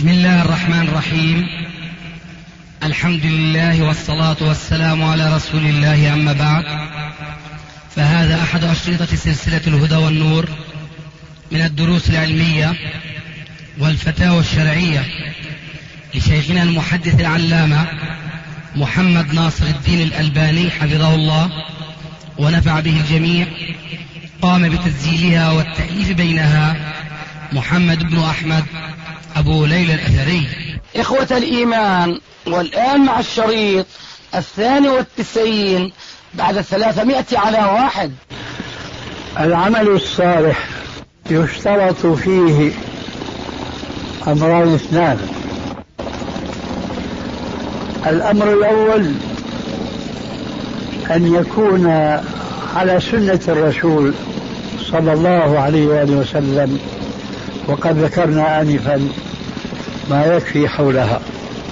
بسم الله الرحمن الرحيم. الحمد لله والصلاة والسلام على رسول الله، أما بعد، فهذا أحد أشرطة سلسلة الهدى والنور من الدروس العلمية والفتاوى الشرعية لشيخنا المحدث العلامة محمد ناصر الدين الألباني حفظه الله ونفع به الجميع. قام بتسجيلها والتأليف بينها محمد بن أحمد أبو ليلى الأثري. إخوة الإيمان، والآن مع الشريط 92 بعد 300 على 1. العمل الصالح يشترط فيه أمران اثنان. الأمر الأول أن يكون على سنة الرسول صلى الله عليه وآله وسلم، وقد ذكرنا آنفا ما يكفي حولها.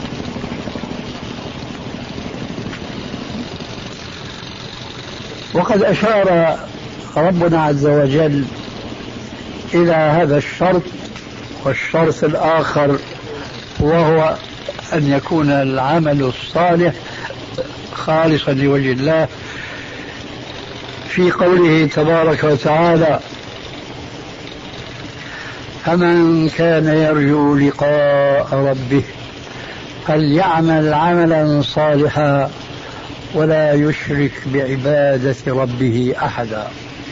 وقد أشار ربنا عز وجل إلى هذا الشرط، والشرط الآخر وهو أن يكون العمل الصالح خالصا لوجه الله، في قوله تبارك وتعالى: فمن كان يرجو لقاء ربه فليعمل عملا صالحا ولا يشرك بعبادة ربه أحدا.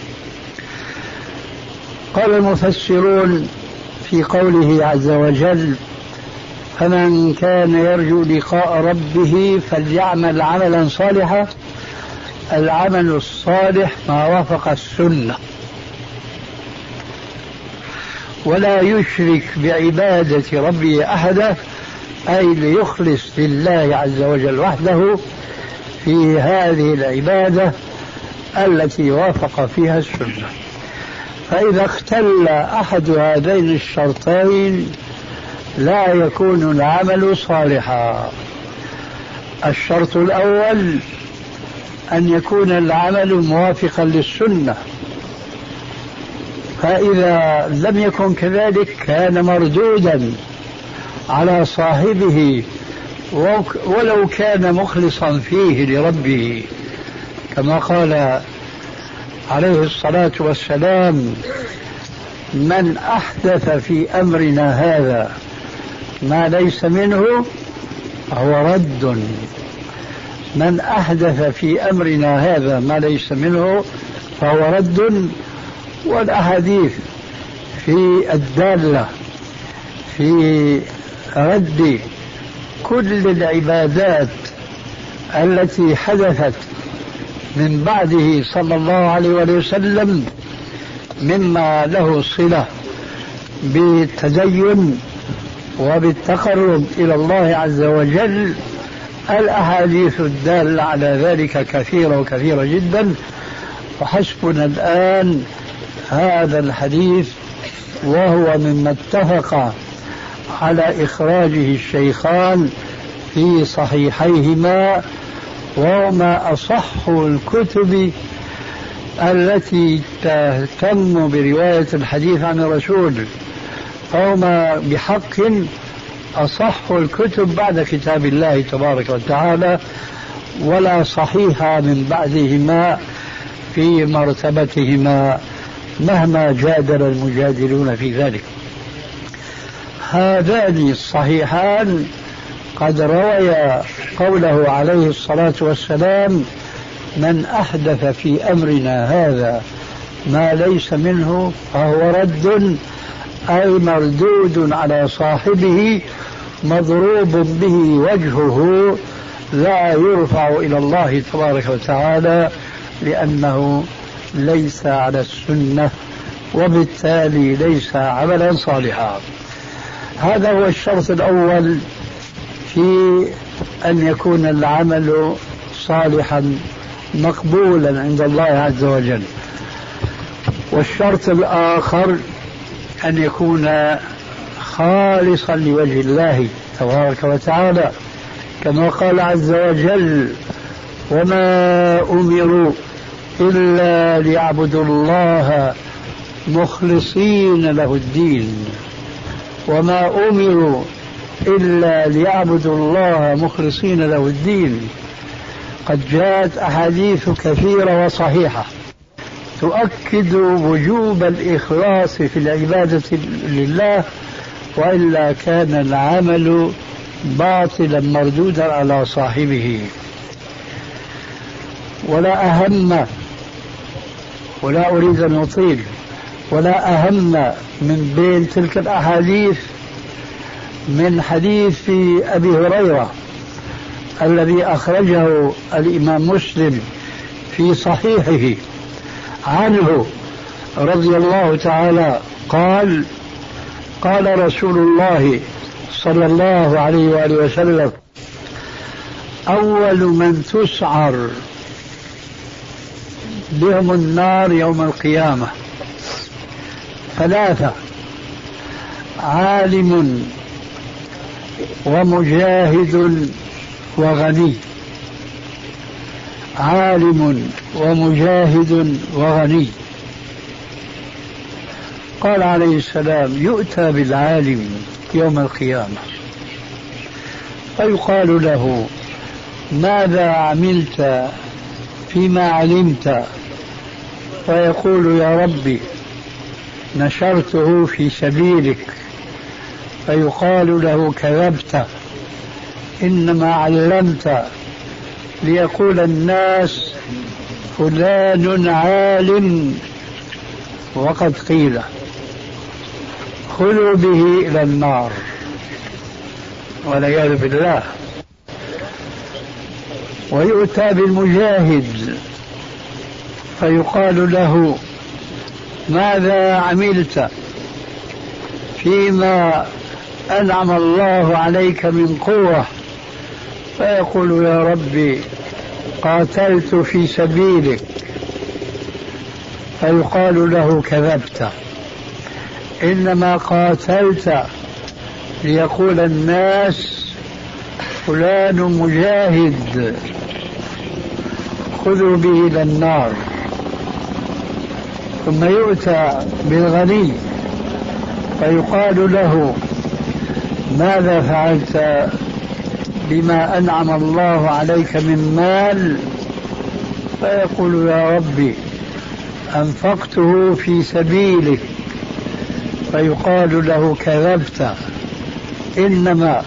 قال المفسرون في قوله عز وجل: فمن كان يرجو لقاء ربه فليعمل عملا صالحا، العمل الصالح ما وافق السنة، ولا يشرك بعبادة ربه أحدا، أي ليخلص لله عز وجل وحده في هذه العبادة التي وافق فيها السنة. فإذا اختل أحد هذين الشرطين لا يكون العمل صالحا. الشرط الأول أن يكون العمل موافقا للسنة، فإذا لم يكن كذلك كان مردودا على صاحبه ولو كان مخلصا فيه لربه، كما قال عليه الصلاة والسلام: من أحدث في أمرنا هذا ما ليس منه فهو رد. من أحدث في أمرنا هذا ما ليس منه فهو رد. والأحاديث في الدالة في رد كل العبادات التي حدثت من بعده صلى الله عليه وسلم مما له صلة بالتدين وبالتقرب إلى الله عز وجل، الأحاديث الدالة على ذلك كثيرة وكثيرة جدا. وحسبنا الآن هذا الحديث، وهو مما اتفق على إخراجه الشيخان في صحيحيهما، وهما أصح الكتب التي تهتم برواية الحديث عن الرسول، فهما بحق أصح الكتب بعد كتاب الله تبارك وتعالى، ولا صحيح من بعدهما في مرتبتهما مهما جادل المجادلون في ذلك. هذان الصحيحان قد رويا قوله عليه الصلاة والسلام: من أحدث في أمرنا هذا ما ليس منه فهو رد، أي مردود على صاحبه، مضروب به وجهه، لا يرفع إلى الله تبارك وتعالى، لأنه ليس على السنة، وبالتالي ليس عملا صالحا. هذا هو الشرط الأول في أن يكون العمل صالحا مقبولا عند الله عز وجل. والشرط الآخر أن يكون خالصا لوجه الله تبارك وتعالى، كما قال عز وجل: وما أمروا إلا ليعبدوا الله مخلصين له الدين. وما أمروا إلا ليعبدوا الله مخلصين له الدين. قد جاءت أحاديث كثيرة وصحيحة تؤكد وجوب الإخلاص في العبادة لله، وإلا كان العمل باطلا مردودا على صاحبه. ولا أهم، ولا أريد أن أطيل، ولا أهم من بين تلك الأحاديث من حديث أبي هريرة الذي أخرجه الإمام مسلم في صحيحه عنه رضي الله تعالى قال: قال رسول الله صلى الله عليه وآله وسلم: أول من تسعر بهم النار يوم القيامة ثلاثة: عالم ومجاهد وغني. عالم ومجاهد وغني. قال عليه السلام: يؤتى بالعالم يوم القيامة فيقال له: ماذا عملت فيما علمت؟ فيقول: يا ربي نشرته في سبيلك. فيقال له: كذبت، إنما علمت ليقول الناس فلان عالم، وقد قيل خذوا به إلى النار والعياذ بالله. ويؤتى بالمجاهد فيقال له: ماذا عملت فيما أنعم الله عليك من قوة؟ فيقول: يا ربي قاتلت في سبيلك. فيقال له: كذبت، إنما قاتلت ليقول الناس فلان مجاهد، خذوا به إلى النار. ثم يؤتى بالغني فيقال له: ماذا فعلت بما أنعم الله عليك من مال؟ فيقول: يا ربي أنفقته في سبيلك. فيقال له: كذبت، إنما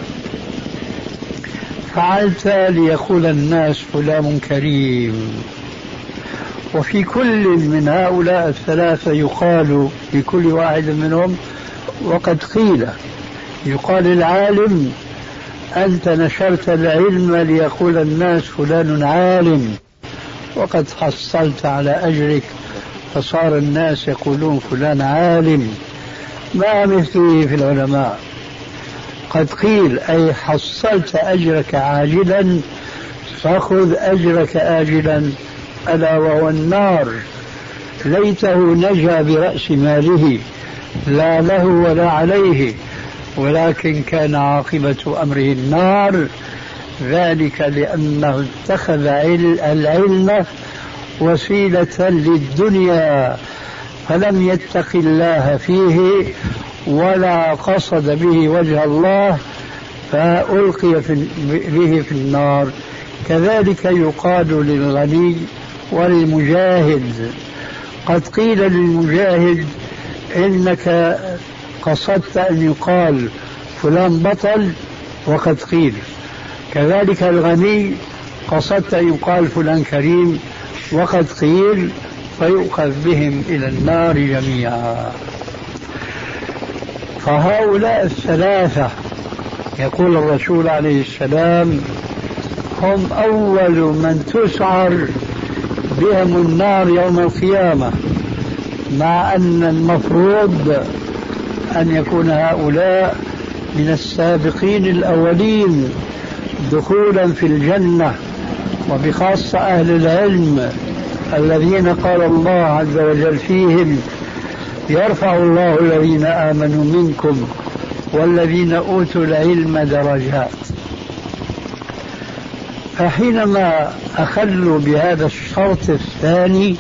فعلت ليقول الناس فلان كريم. وفي كل من هؤلاء الثلاثة يقال لكل واحد منهم وقد قيل. يقال العالم: أنت نشرت العلم ليقول الناس فلان عالم، وقد حصلت على أجرك، فصار الناس يقولون فلان عالم، ما مثله في العلماء. قد قيل أي حصلت أجرك عاجلا، فخذ أجرك آجلا، ألا وهو النار. ليته نجا برأس ماله، لا له ولا عليه، ولكن كان عاقبة أمره النار، ذلك لأنه اتخذ العلم وسيلة للدنيا، فلم يتق الله فيه ولا قصد به وجه الله، فألقي به في النار. كذلك يقال للغني وللمجاهد. قد قيل للمجاهد: إنك قصدت أن يقال فلان بطل، وقد قيل. كذلك الغني قصدت أن يقال فلان كريم، وقد قيل، فيؤخذ بهم إلى النار جميعا. فهؤلاء الثلاثة يقول الرسول عليه السلام: هم أول من تسعر بهم النار يوم القيامة، مع أن المفروض أن يكون هؤلاء من السابقين الأولين دخولا في الجنة، وبخاصة أهل العلم الذين قال الله عز وجل فيهم: يرفع الله الذين آمنوا منكم والذين أوتوا العلم درجات. فحينما أخلوا بهذا الشرط الثاني،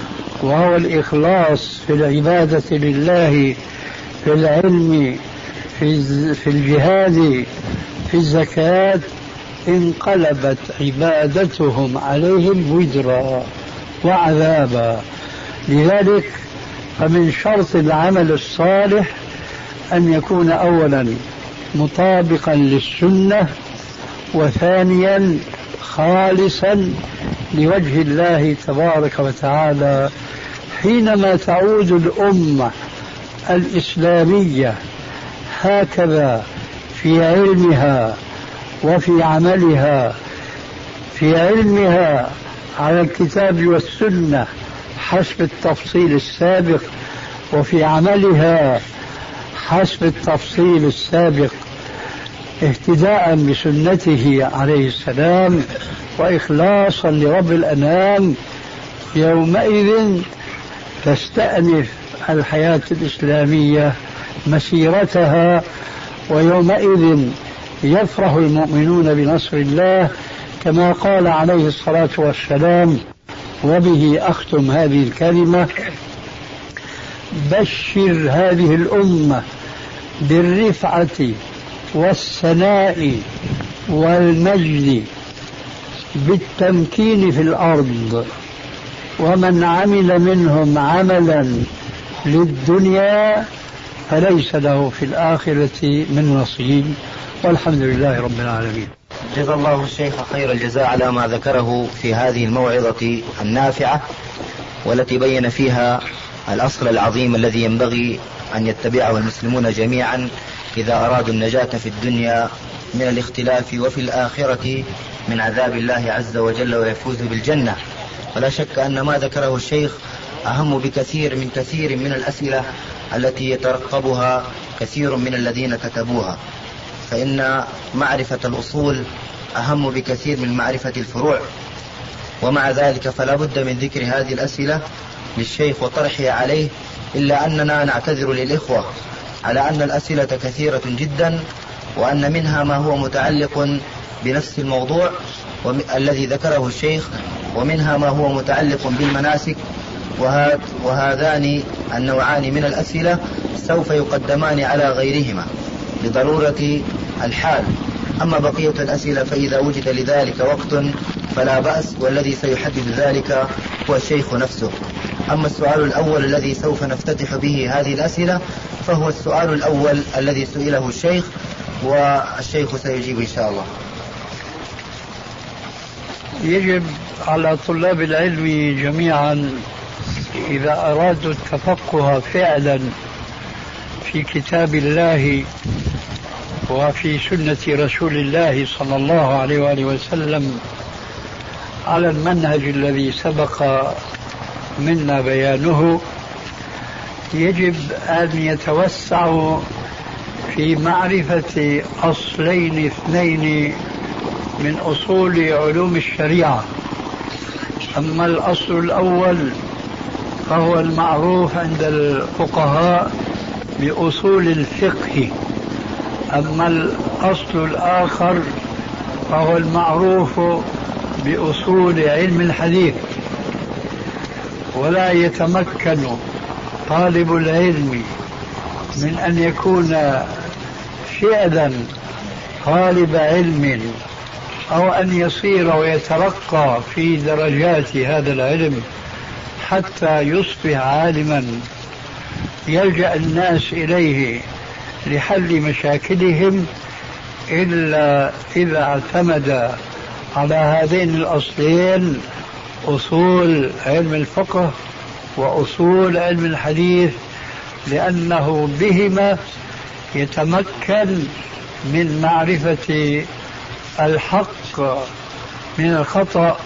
وهو الإخلاص في العبادة لله في العلم في الجهاد في الزكاة انقلبت عبادتهم عليهم وزرا وعذابا. لذلك فمن شرط العمل الصالح أن يكون أولا مطابقا للسنة، وثانيا خالصا لوجه الله تبارك وتعالى. حينما تعود الأمة الإسلامية هكذا في علمها وفي عملها، في علمها على الكتاب والسنة حسب التفصيل السابق، وفي عملها حسب التفصيل السابق اهتداء بسنته عليه السلام وإخلاصا لرب الأنام، يومئذ تستأنف الحياة الإسلامية مسيرتها، ويومئذ يفرح المؤمنون بنصر الله كما قال عليه الصلاة والسلام. وبه أختم هذه الكلمة: بشر هذه الأمة بالرفعة والثناء والمجد بالتمكين في الأرض، ومن عمل منهم عملا للدنيا فليس له في الآخرة من نصيب، والحمد لله رب العالمين. جزا الله الشيخ خير الجزاء على ما ذكره في هذه الموعظة النافعة، والتي بين فيها الأصل العظيم الذي ينبغي أن يتبعه المسلمون جميعا إذا أرادوا النجاة في الدنيا من الاختلاف، وفي الآخرة من عذاب الله عز وجل ويفوز بالجنة. ولا شك أن ما ذكره الشيخ أهم بكثير من الأسئلة التي يترقبها كثير من الذين كتبوها، فإن معرفة الأصول أهم بكثير من معرفة الفروع. ومع ذلك فلا بد من ذكر هذه الأسئلة للشيخ وطرحها عليه، إلا أننا نعتذر للإخوة على أن الأسئلة كثيرة جدا، وأن منها ما هو متعلق بنفس الموضوع الذي ذكره الشيخ، ومنها ما هو متعلق بالمناسك، وهذان النوعان من الأسئلة سوف يقدمان على غيرهما لضرورة الحال. أما بقية الأسئلة فإذا وجد لذلك وقت فلا بأس، والذي سيحدد ذلك هو الشيخ نفسه. أما السؤال الأول الذي سوف نفتتح به هذه الأسئلة فهو السؤال الأول الذي سئله الشيخ، والشيخ سيجيب إن شاء الله. يجب على طلاب العلم جميعا إذا أرادوا التفقه فعلا في كتاب الله وفي سنة رسول الله صلى الله عليه وآله وسلم على المنهج الذي سبق منا بيانه، يجب أن يتوسعوا في معرفة أصلين اثنين من أصول علوم الشريعة. أما الأصل الأول فهو المعروف عند الفقهاء بأصول الفقه، أما الأصل الآخر فهو المعروف بأصول علم الحديث. ولا يتمكن طالب العلم من أن يكون فعلا طالب علم أو أن يصير ويترقى في درجات هذا العلم حتى يصبح عالما يلجأ الناس إليه لحل مشاكلهم إلا إذا اعتمد على هذين الأصلين، أصول علم الفقه وأصول علم الحديث، لأنه بهما يتمكن من معرفة الحق من الخطأ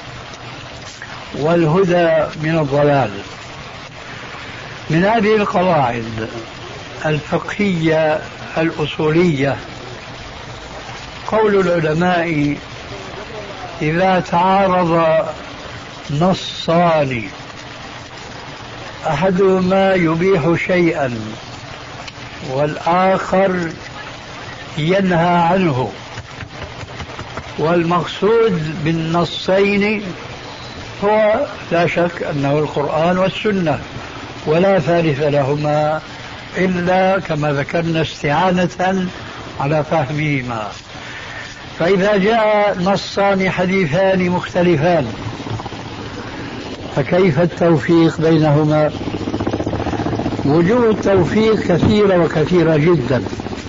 والهدى من الضلال. من هذه القواعد الفقهية الأصولية قول العلماء: إذا تعارض نصان أحدهما يبيح شيئا والآخر ينهى عنه، والمقصود بالنصين هو لا شك أنه القرآن والسنة، ولا ثالث لهما إلا كما ذكرنا استعانة على فهمهما. فإذا جاء نصان حديثان مختلفان فكيف التوفيق بينهما؟ وجوه التوفيق كثيرة وكثيرة جدا،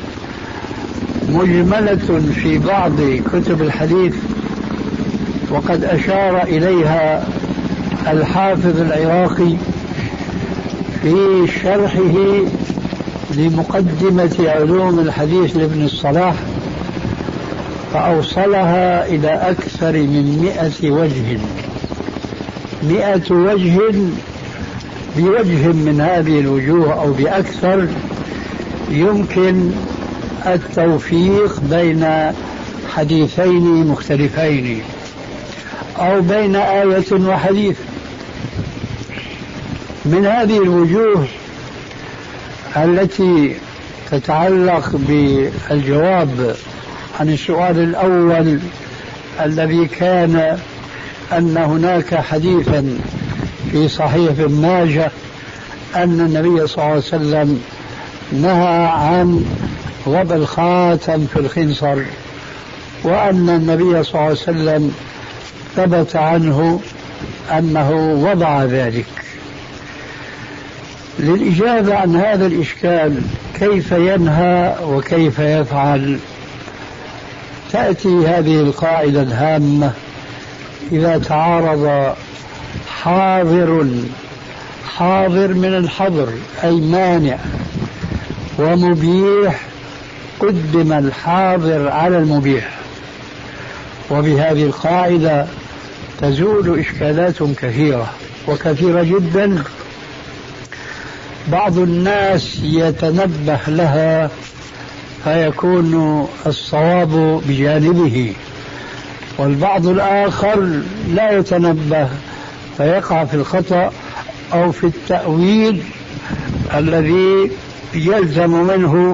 مجملة في بعض كتب الحديث، وقد أشار إليها الحافظ العراقي في شرحه لمقدمة علوم الحديث لابن الصلاح، فأوصلها إلى أكثر من 100 وجه. 100 وجه بوجه من هذه الوجوه أو بأكثر يمكن التوفيق بين حديثين مختلفين أو بين آية وحديث. من هذه الوجوه التي تتعلق بالجواب عن السؤال الأول الذي كان أن هناك حديثا في صحيح ابن ماجه أن النبي صلى الله عليه وسلم نهى عن وضع الخاتم في الخنصر، وأن النبي صلى الله عليه وسلم ثبت عنه أنه وضع ذلك. للإجابة عن هذا الإشكال كيف ينهى وكيف يفعل، تأتي هذه القاعدة الهامة: إذا تعارض حاضر من الحظر أي مانع ومبيح قدم الحاضر على المبيح. وبهذه القاعدة تزول إشكالات كثيرة وكثيرة جدا بعض الناس يتنبه لها فيكون الصواب بجانبه، والبعض الآخر لا يتنبه فيقع في الخطأ أو في التأويل الذي يلزم منه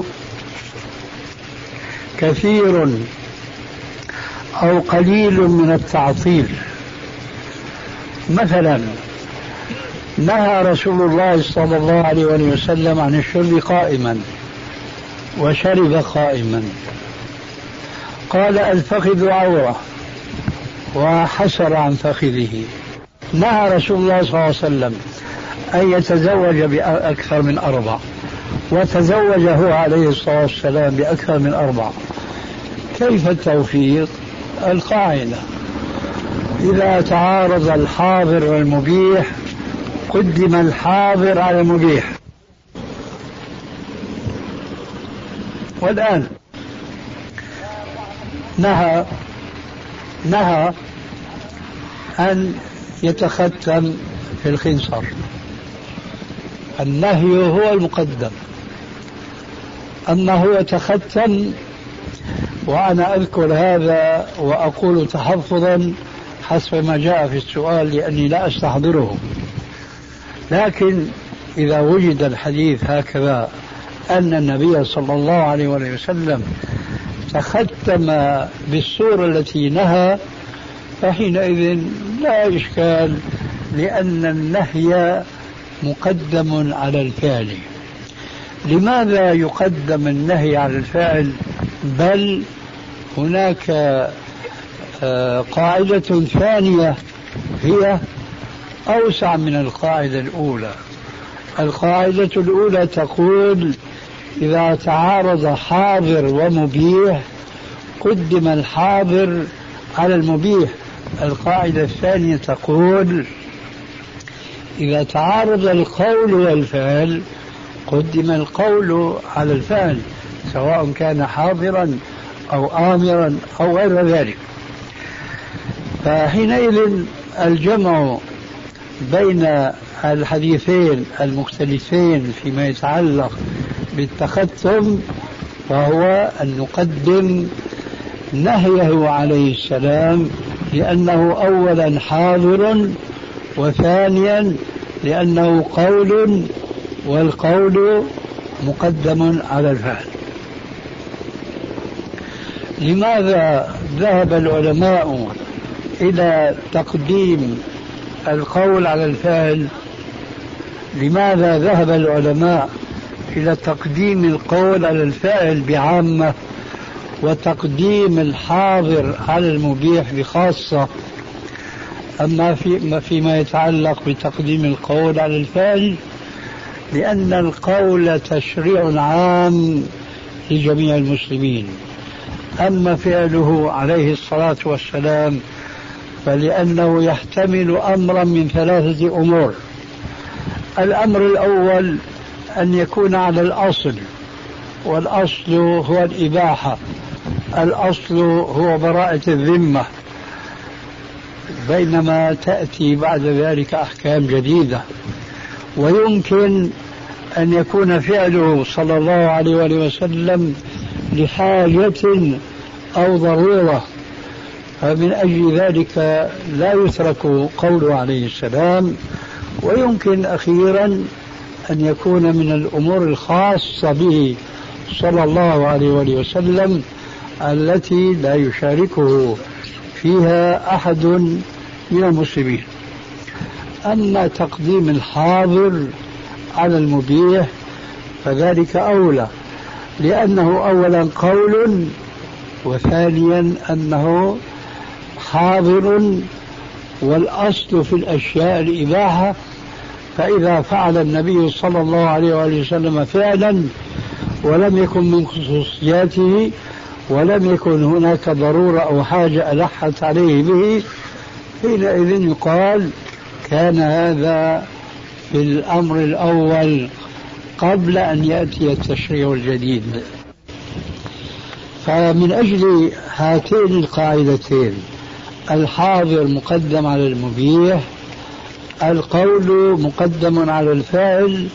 كثير أو قليل من التعطيل. مثلا نهى رسول الله صلى الله عليه وسلم عن الشرب قائما وشرب قائما، قال الفخذ عورة وحسر عن فخذه. نهى رسول الله صلى الله عليه وسلم أن يتزوج بأكثر من 4 وتزوج هو عليه الصلاة والسلام بأكثر من 4. كيف التوفيق؟ القاعدة: إذا تعارض الحاضر والمبيح قدم الحاضر على المبيح. والآن نهى أن يتختم في الخنصر، النهي هو المقدم، أنه يتختم. وأنا أذكر هذا وأقول تحفظا حسب ما جاء في السؤال لأني لا أستحضره، لكن إذا وجد الحديث هكذا أن النبي صلى الله عليه وسلم تختم بالصورة التي نهى فحينئذ لا إشكال، لأن النهي مقدم على الفعل. لماذا يقدم النهي على الفعل؟ بل هناك قاعدة ثانية هي أوسع من القاعدة الأولى. القاعدة الأولى تقول إذا تعارض حاضر ومبيح قدم الحاضر على المبيح. القاعدة الثانية تقول إذا تعارض القول والفعل قدم القول على الفعل، سواء كان حاضرا أو آمرا أو غير ذلك. فحينئذ الجمع بين الحديثين المختلفين فيما يتعلق بالتختم وهو أن نقدم نهيه عليه السلام لأنه أولا حاضر، وثانيا لأنه قول، والقول مقدم على الفعل. لماذا ذهب العلماء إلى تقديم القول على الفعل؟ لماذا ذهب العلماء إلى تقديم القول على الفعل بعامة وتقديم الحاضر على المبيح بخاصة. أما فيما يتعلق بتقديم القول على الفعل، لأن القول تشريع عام لجميع المسلمين، أما فعله عليه الصلاة والسلام فلأنه يحتمل أمرا من 3 أمور. الأمر الأول أن يكون على الأصل، والأصل هو الإباحة، الأصل هو براءة الذمة، بينما تأتي بعد ذلك أحكام جديدة. ويمكن أن يكون فعله صلى الله عليه وسلم لحاجة أو ضرورة، فمن أجل ذلك لا يترك قوله عليه السلام. ويمكن أخيرا أن يكون من الأمور الخاصة به صلى الله عليه وسلم التي لا يشاركه فيها أحد من المسلمين. أما تقديم الحاضر على المبيح فذلك أولى، لأنه أولا قول، وثانيا أنه حاضر، والأصل في الأشياء الإباحة. فإذا فعل النبي صلى الله عليه وسلم فعلا ولم يكن من خصوصياته ولم يكن هناك ضرورة أو حاجة ألحت عليه به، حينئذ يقال كان هذا في الأمر الأول قبل أن يأتي التشريع الجديد. فمن أجل هاتين القاعدتين، الحاضر مقدم على المبيح، القول مقدم على الفاعل،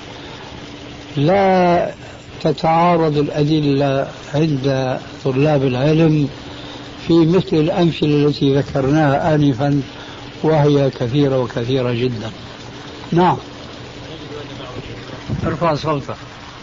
لا تتعارض الأدلة عند طلاب العلم في مثل الأمثلة التي ذكرناها آنفا، وهي كثيرة وكثيرة جدا. نعم، ارفع صوتك.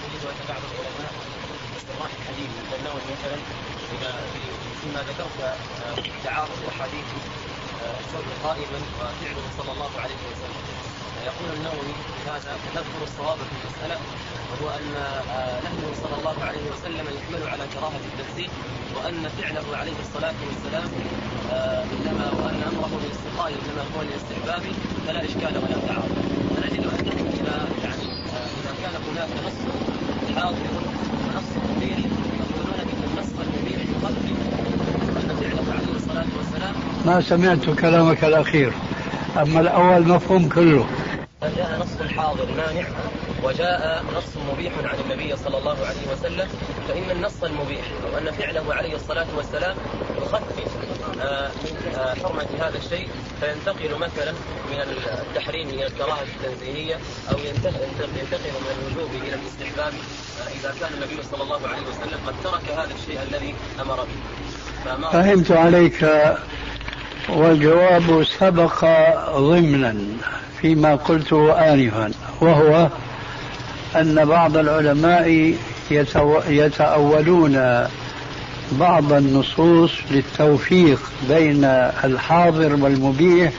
فيما ذكرت تعارض أحاديث الصوت قائما وفعله صلى الله عليه وسلم، يقول النووي هذا نذكر الصواب في المسألة، وهو أن نهيه صلى الله عليه وسلم يحمل على كراهة التنزيه، وأن فعله عليه الصلاة والسلام إنما وأن أمره بالاستقاء إنما هو الاستحباب، فلا إشكال ولا تعارض. فنجد أنه إذا كان هناك نص حاضر ونص مبيح، يقولون بأن النص المبيح يقدم أن فعله عليه الصلاة والسلام. ما سمعت كلامك الأخير، أما الأول مفهوم كله. جاء نص حاضر مانع وجاء نص مبيح عن النبي صلى الله عليه وسلم، فإن النص المبيح أو أن فعله عليه الصلاة والسلام يخفف من حرمة هذا الشيء، فينتقل مثلا من التحريم إلى الكراهة التنزيهية، أو ينتقل من الوجوب إلى الاستحباب إذا كان النبي صلى الله عليه وسلم قد ترك هذا الشيء الذي أمر به. فهمت عليك، والجواب سبق ضمنا فيما قلته آنفا، وهو أن بعض العلماء يتأولون بعض النصوص للتوفيق بين الحاضر والمبيح،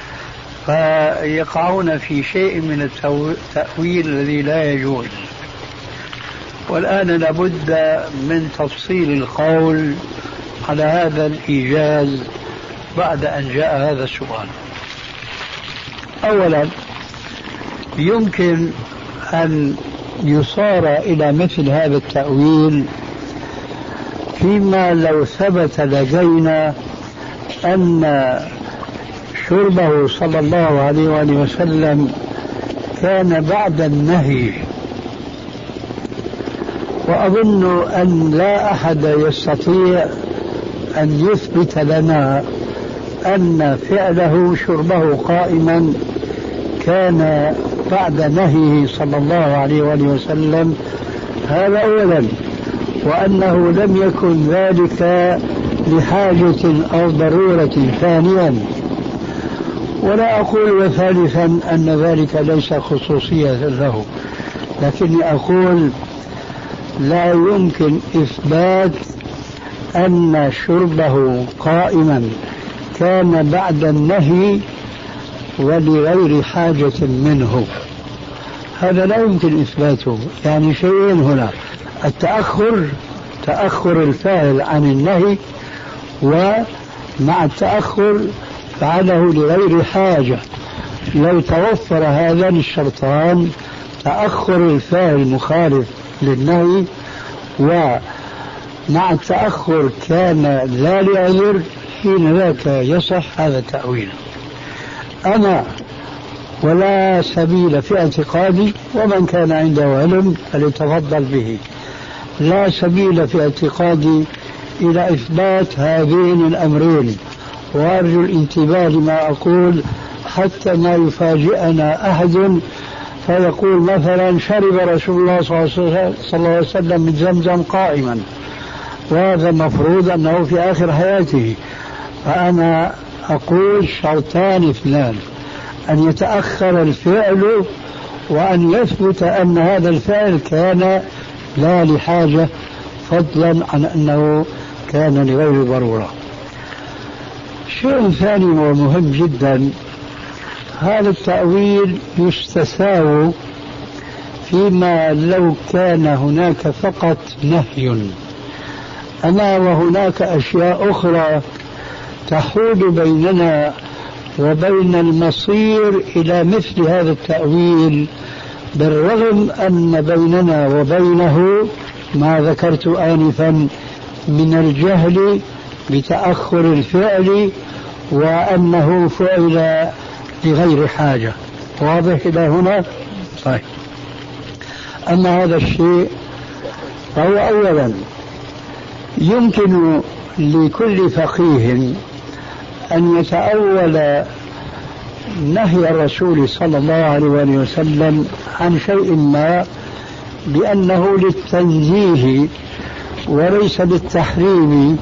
فيقعون في شيء من التأويل الذي لا يجوز. والآن لابد من تفصيل القول على هذا الإيجاز بعد أن جاء هذا السؤال. أولا، يمكن أن يصار إلى مثل هذا التأويل فيما لو ثبت لدينا أن شربه صلى الله عليه وسلم كان بعد النهي، وأظن أن لا أحد يستطيع أن يثبت لنا أن فعله شربه قائما كان بعد نهيه صلى الله عليه وسلم. هذا أولا، وأنه لم يكن ذلك لحاجة أو ضرورة ثانيا. ولا أقول ثالثا أن ذلك ليس خصوصية له، لكني أقول لا يمكن إثبات أن شربه قائما كان بعد النهي ولغير حاجة منه. هذا لا يمكن إثباته. يعني شيئين هنا: تأخر الفاعل عن النهي، ومع التأخر فعله لغير حاجة. لو توفر هذان الشرطان، تأخر الفاعل مخالف للنهي ومع التأخر كان لا لعذر، حين ذاك يصح هذا التأويل. أما ولا سبيل في اعتقادي، ومن كان عنده علم فليتفضل به، لا سبيل في اعتقادي إلى إثبات هذين الأمرين. وأرجو الانتباه لما أقول حتى ما يفاجئنا أحد فيقول مثلا: شرب رسول الله صلى الله عليه وسلم من زمزم قائما، وهذا مفروض أنه في آخر حياته. فأنا أقول شرطان اثنان: أن يتأخر الفعل، وأن يثبت أن هذا الفعل كان لا لحاجة، فضلا عن أنه كان لغير ضرورة. شيء ثاني ومهم جدا: هذا التأويل يستساغ فيما لو كان هناك فقط نهي، أما وهناك أشياء أخرى تحول بيننا وبين المصير إلى مثل هذا التأويل، بالرغم أن بيننا وبينه ما ذكرت آنفا من الجهل بتأخر الفعل وأنه فعل لغير حاجة. واضح إلى هنا؟ طيب. أما هذا الشيء فهو أولا يمكن لكل فقيه أن يتأول نهي الرسول صلى الله عليه وسلم عن شيء ما بأنه للتنزيه وليس للتحريم،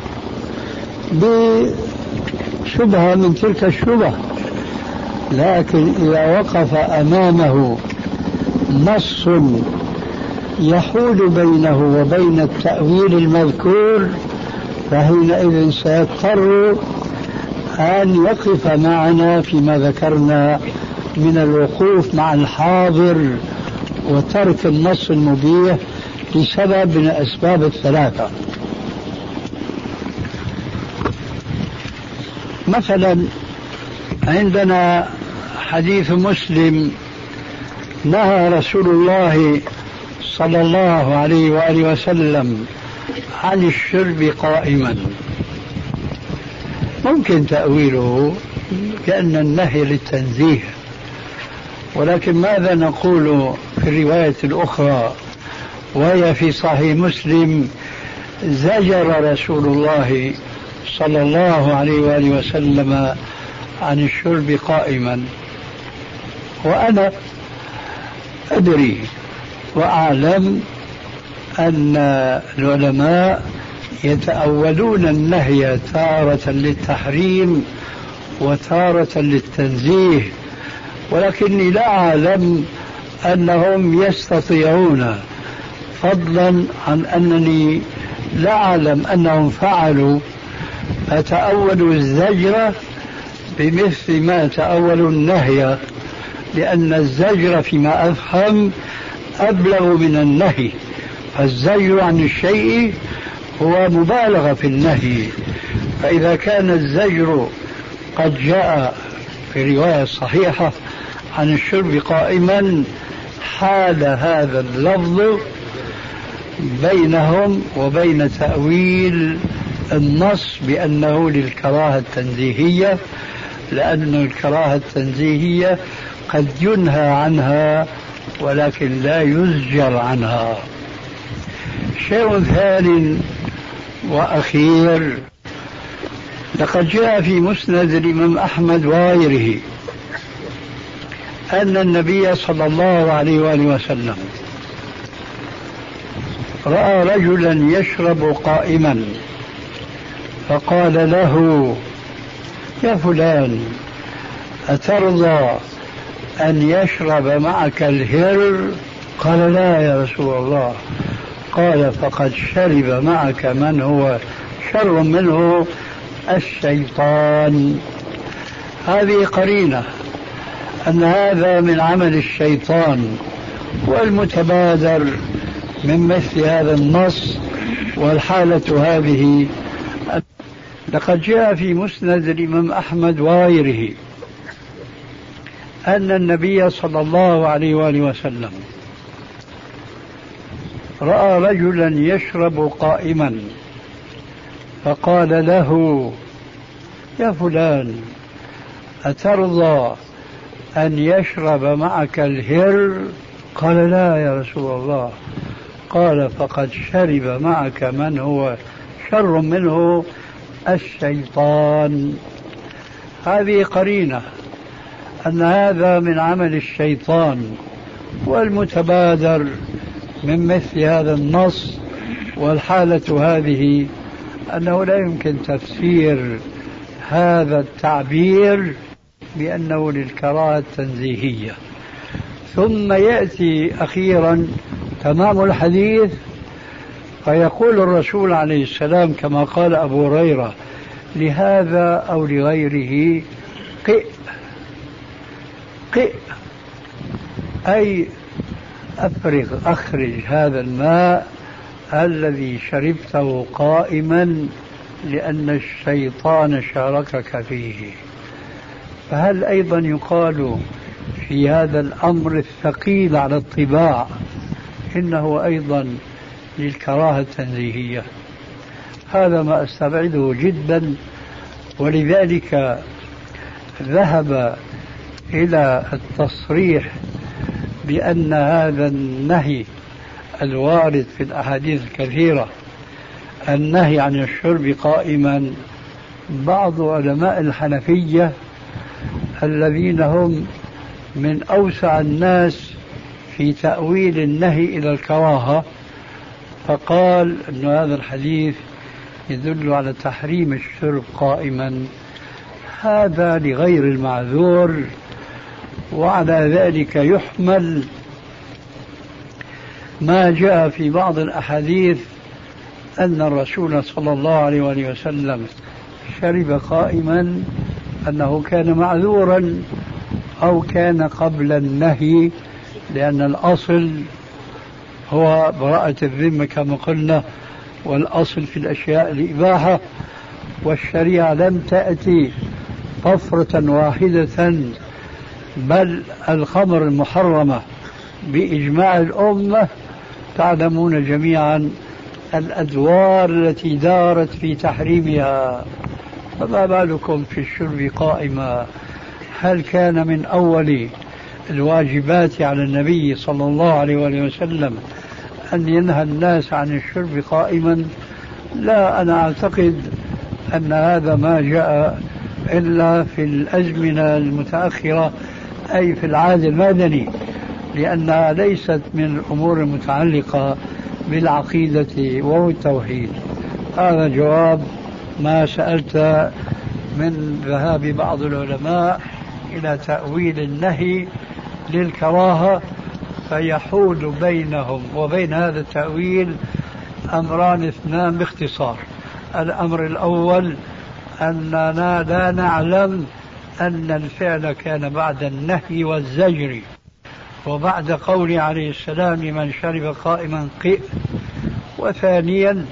بشبهة من تلك الشبه. لكن إذا وقف أمامه نص يحول بينه وبين التأويل المذكور، فحينئذ سيضطر أن يقف معنا فيما ذكرنا من الوقوف مع الحاضر وترك النص المبيح لسبب من الأسباب الثلاثة. مثلا عندنا حديث مسلم: نهى رسول الله صلى الله عليه وآله وسلم عن الشرب قائما. ممكن تأويله كأن النهي للتنزيه، ولكن ماذا نقول في الرواية الأخرى وهي في صحيح مسلم: زجر رسول الله صلى الله عليه وآله وسلم عن الشرب قائما. وأنا أدري وأعلم أن العلماء يتأولون النهي تارة للتحريم وتارة للتنزيه، ولكني لا أعلم أنهم يستطيعون، فضلا عن أنني لا أعلم أنهم فعلوا، فتأولوا الزجر بمثل ما تأولوا النهي، لأن الزجر فيما أفهم أبلغ من النهي. فالزجر عن الشيء هو مبالغة في النهي، فإذا كان الزجر قد جاء في رواية صحيحة عن الشرب قائما، حال هذا اللفظ بينهم وبين تأويل النص بأنه للكراهة التنزيهية، لأن الكراهة التنزيهية قد ينهى عنها ولكن لا يزجر عنها. شيء ثاني وأخير: لقد جاء في مسند الإمام أحمد وغيره أن النبي صلى الله عليه وآله وسلم رأى رجلا يشرب قائما، فقال له: يا فلان، أترضى أن يشرب معك الهر؟ قال: لا يا رسول الله. قال: فقد شرب معك من هو شر منه، الشيطان. هذه قرينة أن هذا من عمل الشيطان، والمتبادر من مثل هذا النص والحالة هذه. لقد جاء في مسند الإمام أحمد وغيره أن النبي صلى الله عليه وآله وسلم رأى رجلا يشرب قائما فقال له: يا فلان، أترضى أن يشرب معك الهر؟ قال: لا يا رسول الله. قال: فقد شرب معك من هو شر منه، الشيطان. هذه قرينة أن هذا من عمل الشيطان، والمتبادر من مثل هذا النص والحالة هذه أنه لا يمكن تفسير هذا التعبير بأنه للكراهة التنزيهية. ثم يأتي أخيرا تمام الحديث فيقول الرسول عليه السلام كما قال أبو هريرة لهذا أو لغيره: قئ قئ، أي أخرج هذا الماء الذي شربته قائما لأن الشيطان شاركك فيه. فهل أيضا يقال في هذا الأمر الثقيل على الطباع إنه أيضا للكراهة التنزيهية؟ هذا ما أستبعده جدا، ولذلك ذهب إلى التصريح بأن هذا النهي الوارد في الأحاديث الكثيرة، النهي عن الشرب قائما، بعض علماء الحنفية الذين هم من أوسع الناس في تأويل النهي إلى الكراهة، فقال أن هذا الحديث يدل على تحريم الشرب قائما، هذا لغير المعذور. وعلى ذلك يحمل ما جاء في بعض الأحاديث أن الرسول صلى الله عليه وآله وسلم شرب قائما، أنه كان معذورا أو كان قبل النهي، لأن الأصل هو براءة الذمة كما قلنا، والأصل في الأشياء الإباحة، والشريعة لم تأتي طفرة واحدة، بل الخمر المحرمة بإجماع الأمة تعلمون جميعا الأدوار التي دارت في تحريمها، فما بالكم في الشرب قائما؟ هل كان من أول الواجبات على النبي صلى الله عليه وآله وسلم أن ينهى الناس عن الشرب قائما؟ لا، أنا أعتقد أن هذا ما جاء إلا في الأزمنة المتأخرة، أي في العهد المدني، لأنها ليست من الأمور المتعلقة بالعقيدة والتوحيد. هذا جواب ما سألت من ذهاب بعض العلماء إلى تأويل النهي للكراهة، فيحول بينهم وبين هذا التأويل أمران اثنان باختصار. الأمر الأول أننا لا نعلم أن الفعل كان بعد النهي والزجر وبعد قول عليه السلام: من شرب قائما قئ. وثانيا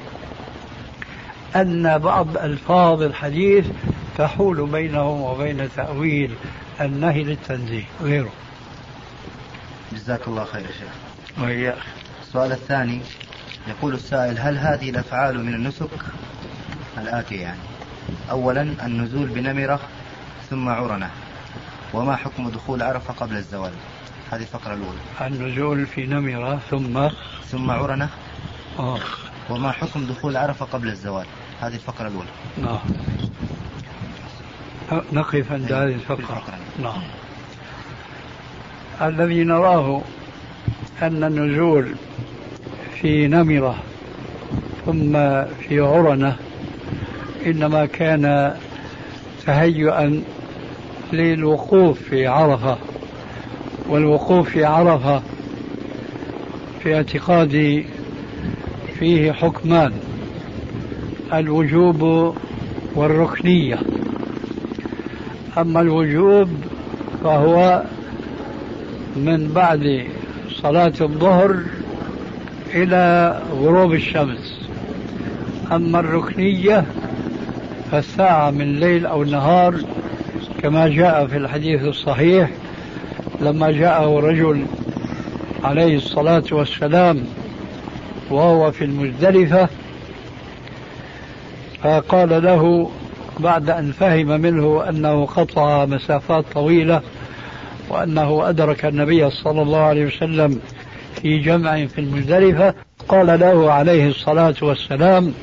أن بعض ألفاظ الحديث تحول بينهم وبين تأويل النهي للتنزيه غيره. جزاك الله خير يا شيخ. وإياك. السؤال الثاني يقول السائل: هل هذه الأفعال من النسك الآتي يعني؟ أولا النزول بنمرة ثم عرنة، وما حكم دخول عرفة قبل الزوال؟ هذه الفقرة الأولى. النزول في نمرة ثم عرنة، وما حكم دخول عرفة قبل الزوال؟ هذه الفقرة الأولى. نقف عند هذه الفقرة. الذي نراه أن النزول في نمرة ثم في عرنة إنما كان تهيئا للوقوف في عرفة، والوقوف في عرفة في اعتقادي فيه حكمان: الوجوب والركنية. أما الوجوب فهو من بعد صلاة الظهر إلى غروب الشمس. أما الركنية فالساعة من ليل أو نهار كما جاء في الحديث الصحيح لما جاءه رجل عليه الصلاة والسلام وهو في المزدلفة فقال له بعد أن فهم منه أنه قطع مسافات طويلة وأنه أدرك النبي صلى الله عليه وسلم في جمع في المزدلفة، قال له عليه الصلاة والسلام: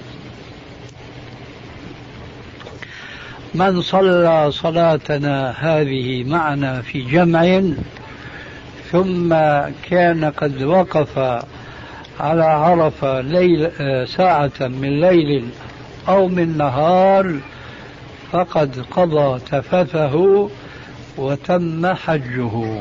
من صلى صلاتنا هذه معنا في جمع ثم كان قد وقف على عرفة ساعة من ليل أو من نهار فقد قضى تفثه وتم حجه.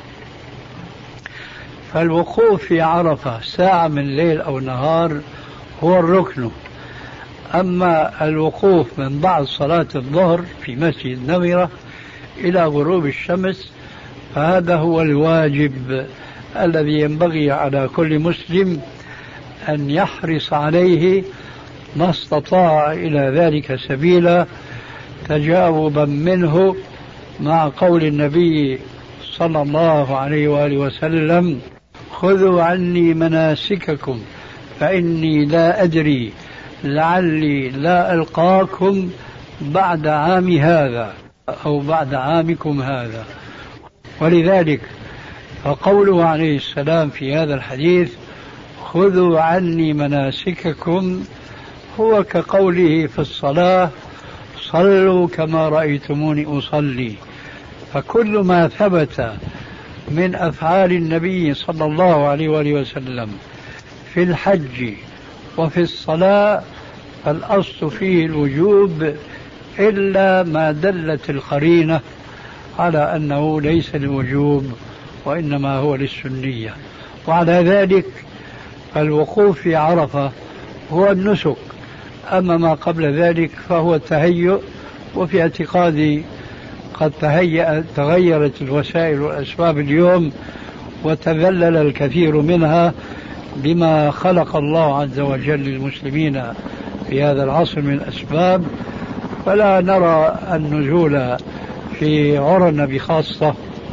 فالوقوف في عرفة ساعة من ليل أو نهار هو الركن. أما الوقوف من بعد صلاة الظهر في مسجد نمرة إلى غروب الشمس فهذا هو الواجب الذي ينبغي على كل مسلم أن يحرص عليه ما استطاع إلى ذلك سبيلا، تجاوبا منه مع قول النبي صلى الله عليه وآله وسلم: خذوا عني مناسككم فإني لا أدري لعلي لا ألقاكم بعد عام هذا أو بعد عامكم هذا. ولذلك فقوله عليه السلام في هذا الحديث: خذوا عني مناسككم، هو كقوله في الصلاة: صلوا كما رأيتموني أصلي. فكل ما ثبت من أفعال النبي صلى الله عليه وآله وسلم في الحج وفي الصلاة فالأصل فيه الوجوب إلا ما دلت القرينة على أنه ليس للوجوب وإنما هو للسنية. وعلى ذلك فالوقوف في عرفة هو النسك، أما ما قبل ذلك فهو التهيؤ. وفي اعتقادي قد تغيرت الوسائل والأسباب اليوم وتذلل الكثير منها بما خلق الله عز وجل للمسلمين في هذا العصر من الأسباب، فلا نرى النزول في عرن بخاصة.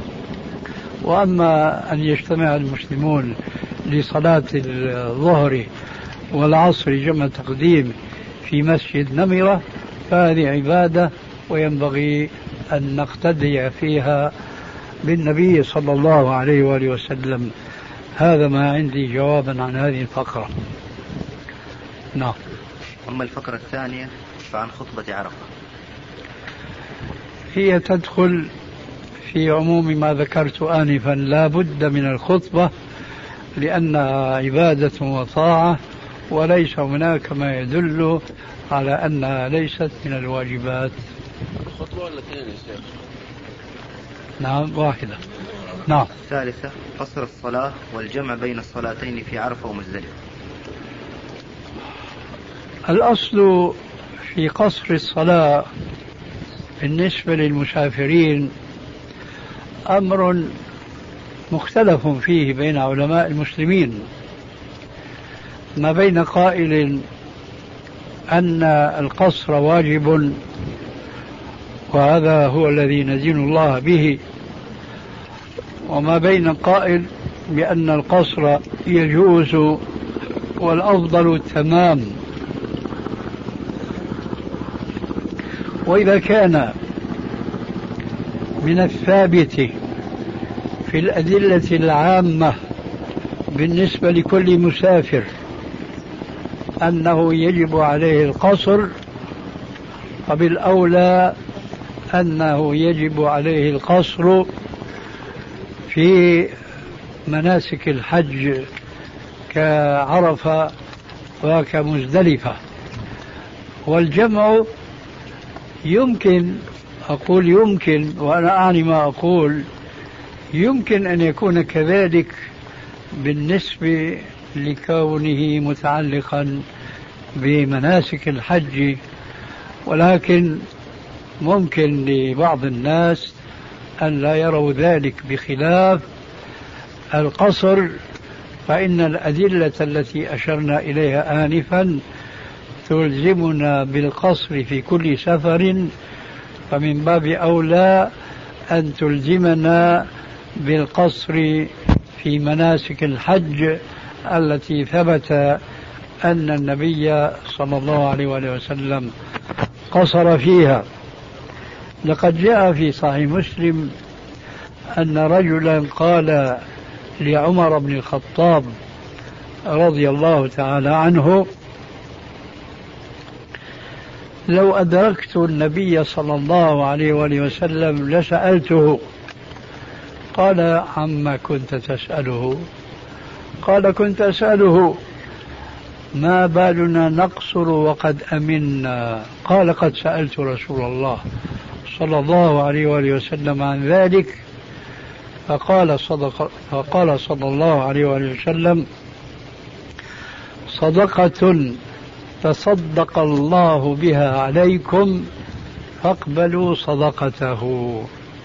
وأما أن يجتمع المسلمون لصلاة الظهر والعصر جمع تقديم في مسجد نمرة فهذه عبادة وينبغي أن نقتدي فيها بالنبي صلى الله عليه وآله وسلم. هذا ما عندي جوابا عن هذه الفقرة. نعم. أما الفقرة الثانية فعن خطبة عرفة، هي تدخل في عموم ما ذكرت آنفا، لا بد من الخطبة لأنها عبادة وطاعة وليس هناك ما يدل على أنها ليست من الواجبات. خطوة ولا اثنين يا شيخ؟ نعم واحدة. نعم. الثالثة قصر الصلاة والجمع بين الصلاتين في عرفة ومزدلفة. الأصل في قصر الصلاة بالنسبة للمسافرين أمر مختلف فيه بين علماء المسلمين، ما بين قائل أن القصر واجب وهذا هو الذي ندين الله به، وما بين قائل بأن القصر يجوز والأفضل التمام. وإذا كان من الثابت في الأدلة العامة بالنسبة لكل مسافر أنه يجب عليه القصر، فبالأولى أنه يجب عليه القصر في مناسك الحج كعرفة وكمزدلفة. والجمع يمكن، أقول يمكن وأنا أعني ما أقول، يمكن أن يكون كذلك بالنسبة لكونه متعلقا بمناسك الحج، ولكن ممكن لبعض الناس أن لا يروا ذلك، بخلاف القصر فإن الأدلة التي أشرنا إليها آنفا تلزمنا بالقصر في كل سفر، فمن باب أولى أن تلزمنا بالقصر في مناسك الحج التي ثبت أن النبي صلى الله عليه وسلم قصر فيها. لقد جاء في صحيح مسلم أن رجلا قال لعمر بن الخطاب رضي الله تعالى عنه: لو أدركت النبي صلى الله عليه وسلم لسألته. قال: عما كنت تسأله؟ قال: كنت أسأله ما بالنا نقصر وقد أمنا. قال: قد سألت رسول الله صلى الله عليه وسلم عن ذلك، فقال صلى الله عليه وسلم: صدقة تصدق الله بها عليكم فاقبلوا صدقته.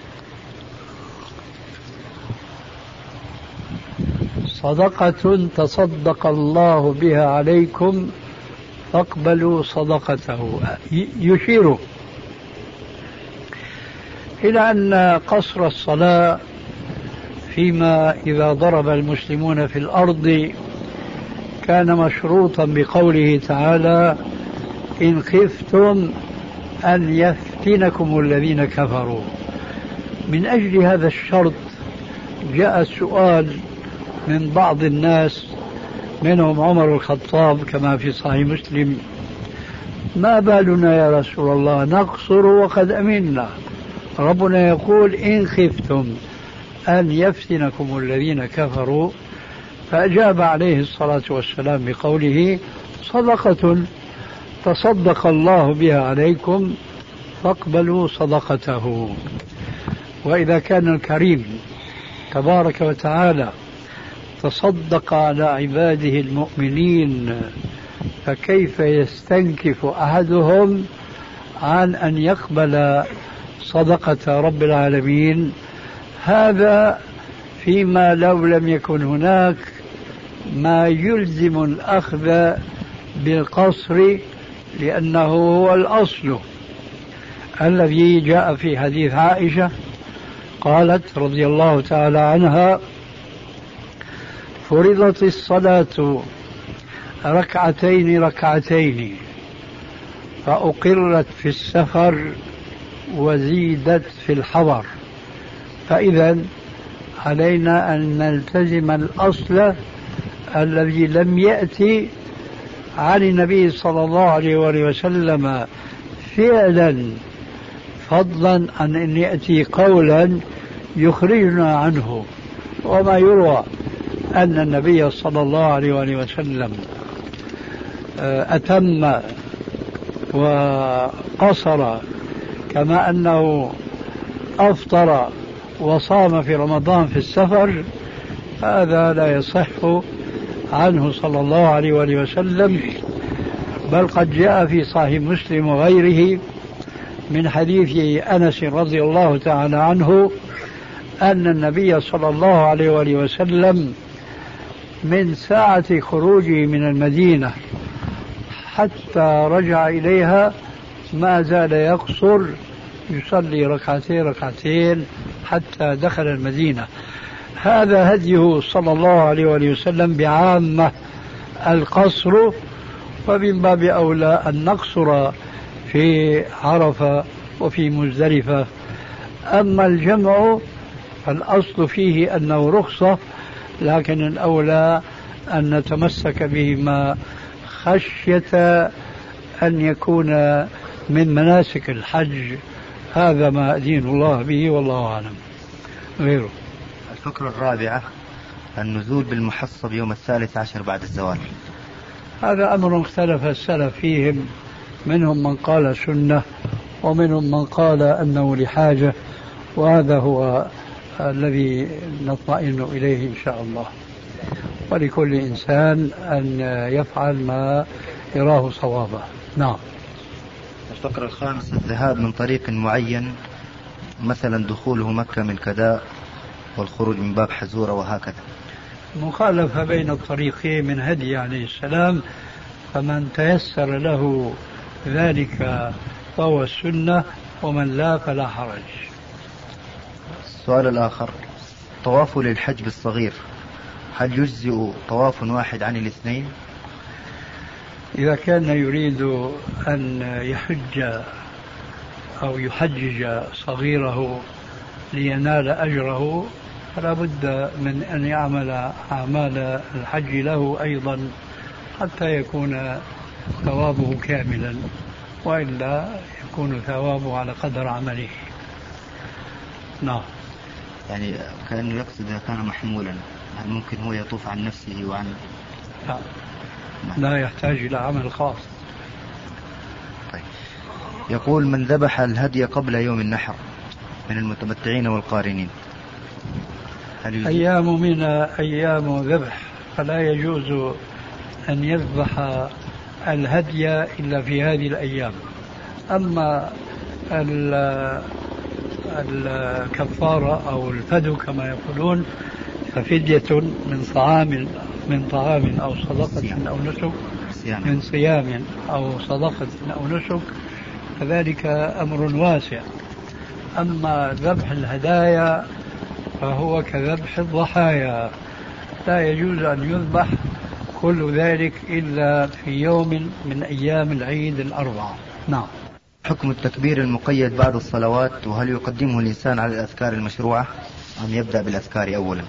صدقة تصدق الله بها عليكم فاقبلوا صدقته، يشير إلى أن قصر الصلاة فيما إذا ضرب المسلمون في الأرض كان مشروطا بقوله تعالى: إن خفتم أن يفتنكم الذين كفروا. من أجل هذا الشرط جاء السؤال من بعض الناس منهم عمر الخطاب كما في صحيح مسلم: ما بالنا يا رسول الله نقصر وقد أمنا، ربنا يقول إن خفتم أن يفتنكم الذين كفروا. فأجاب عليه الصلاة والسلام بقوله: صدقة تصدق الله بها عليكم فاقبلوا صدقته. وإذا كان الكريم تبارك وتعالى تصدق على عباده المؤمنين، فكيف يستنكف أحدهم عن أن يقبل صدقة رب العالمين؟ هذا فيما لو لم يكن هناك ما يلزم الأخذ بالقصر، لأنه هو الأصل الذي جاء في حديث عائشة قالت رضي الله تعالى عنها: فرضت الصلاة ركعتين ركعتين فأقرت في السفر وزيدت في الحضر. فإذا علينا أن نلتزم الأصل الذي لم يأتي عن النبي صلى الله عليه وسلم فعلا، فضلا عن أن يأتي قولا يخرجنا عنه. وما يروى أن النبي صلى الله عليه وسلم أتم وقصر، كما أنه أفطر وصام في رمضان في السفر، هذا لا يصح عنه صلى الله عليه وسلم. بل قد جاء في صحيح مسلم وغيره من حديث أنس رضي الله تعالى عنه أن النبي صلى الله عليه وسلم من ساعة خروجه من المدينة حتى رجع إليها ما زال يقصر، يصلي ركعتين حتى دخل المدينة. هذا هديه صلى الله عليه وسلم بعامة القصر، ومن باب أولى أن نقصر في عرفة وفي مزدلفة. أما الجمع فالأصل فيه أنه رخصة، لكن الأولى أن نتمسك بهما خشية أن يكون من مناسك الحج. هذا ما أدين الله به والله أعلم. غيره. الفكرة الرابعة: النزول بالمحصب يوم 13 بعد الزوال. هذا أمر اختلف السلف فيهم، منهم من قال سنة ومنهم من قال أنه لحاجة، وهذا هو الذي نطمئن إليه إن شاء الله. ولكل إنسان أن يفعل ما يراه صوابا. نعم. الفقرة الخامسة: الذهاب من طريق معين، مثلا دخوله مكة من كذا والخروج من باب حزورة وهكذا؟ مخالفة بين الطريقين من هدي عليه السلام، فمن تيسر له ذلك فهو السنة، ومن لا فلا حرج. السؤال الآخر: طواف للحج بالصغير هل يجزئ طواف واحد عن الاثنين؟ إذا كان يريد أن يحج أو يحجج صغيره لينال أجره فلا بد من أن يعمل أعمال الحج له أيضا حتى يكون ثوابه كاملا، وإلا يكون ثوابه على قدر عمله. نعم. يعني كأنه يقصد إذا كان محمولا هل ممكن هو يطوف عن نفسه وعن؟ لا يحتاج إلى عمل خاص. طيب. يقول: من ذبح الهدي قبل يوم النحر من المتمتعين والقارنين أيام من أيام ذبح، فلا يجوز أن يذبح الهدي إلا في هذه الأيام. أما الكفارة أو الفدو كما يقولون ففدية من طعام أو صدقة أو نسك، من صيام أو صدقة أو نسك، فذلك أمر واسع. أما ذبح الهدايا فهو كذبح الضحايا، لا يجوز أن يذبح كل ذلك إلا في يوم من أيام العيد الأربعة. نعم. حكم التكبير المقيد بعد الصلوات، وهل يقدمه الإنسان على الأذكار المشروعة أم يبدأ بالأذكار أولا؟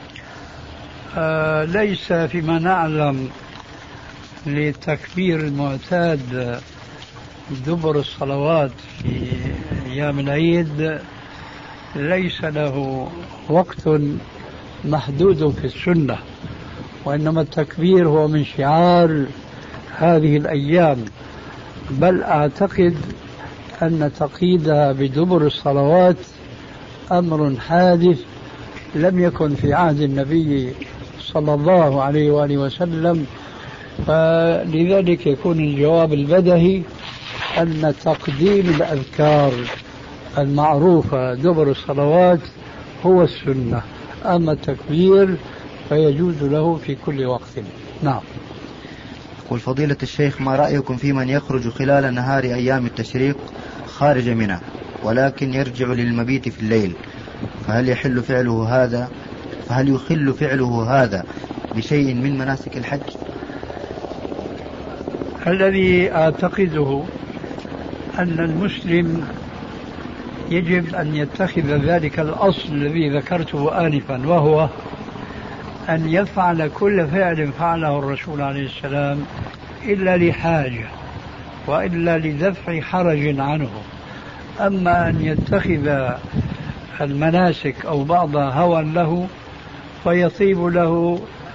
ليس فيما نعلم للتكبير المعتاد دبر الصلوات في أيام العيد ليس له وقت محدود في السنة، وإنما التكبير هو من شعار هذه الأيام. بل أعتقد أن تقييدها بدبر الصلوات أمر حادث لم يكن في عهد النبي صلى الله عليه وآله وسلم، فلذلك يكون الجواب البدهي أن تقديم الأذكار المعروفة دبر الصلوات هو السنة، أما التكبير فيجوز له في كل وقت. نعم. يقول: فضيلة الشيخ، ما رأيكم في من يخرج خلال نهار أيام التشريق خارج منى ولكن يرجع للمبيت في الليل، فهل يخل فعله هذا بشيء من مناسك الحج؟ الذي أعتقده أن المسلم يجب أن يتخذ ذلك الأصل الذي ذكرته آنفا، وهو أن يفعل كل فعل فعله الرسول عليه السلام إلا لحاجة وإلا لدفع حرج عنه. أما أن يتخذ المناسك أو بعضها هوى له فيطيب له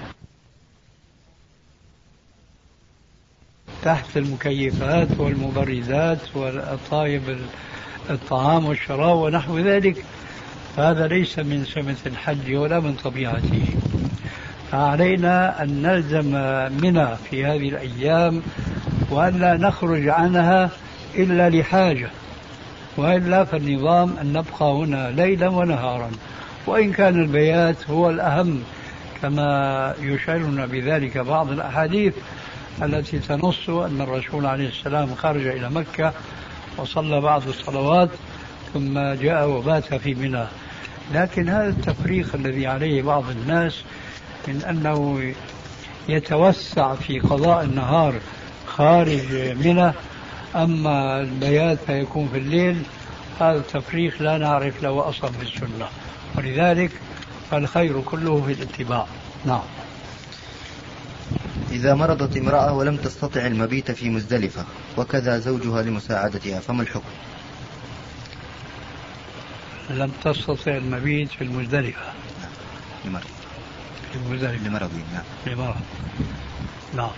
تحت المكيفات والمبردات والطايب الطعام والشراب ونحو ذلك، هذا ليس من سمة الحج ولا من طبيعته. فعلينا أن نلزم منى في هذه الأيام وأن لا نخرج عنها إلا لحاجة، وإلا فالنظام أن نبقى هنا ليلا ونهارا، وإن كان البيات هو الأهم كما يشعرنا بذلك بعض الأحاديث التي تنص أن الرسول عليه السلام خرج إلى مكة وصلى بعض الصلوات ثم جاء وبات في منى. لكن هذا التفريق الذي عليه بعض الناس من أنه يتوسع في قضاء النهار خارج منى أما البيات فيكون في الليل، هذا التفريق لا نعرف له أصلا في السنة، ولذلك فالخير كله في الاتباع. نعم. إذا مرضت امرأة ولم تستطع المبيت في مزدلفة وكذا زوجها لمساعدتها فما الحكم؟ لم تستطع المبيت في المزدلفة لمرض. نعم.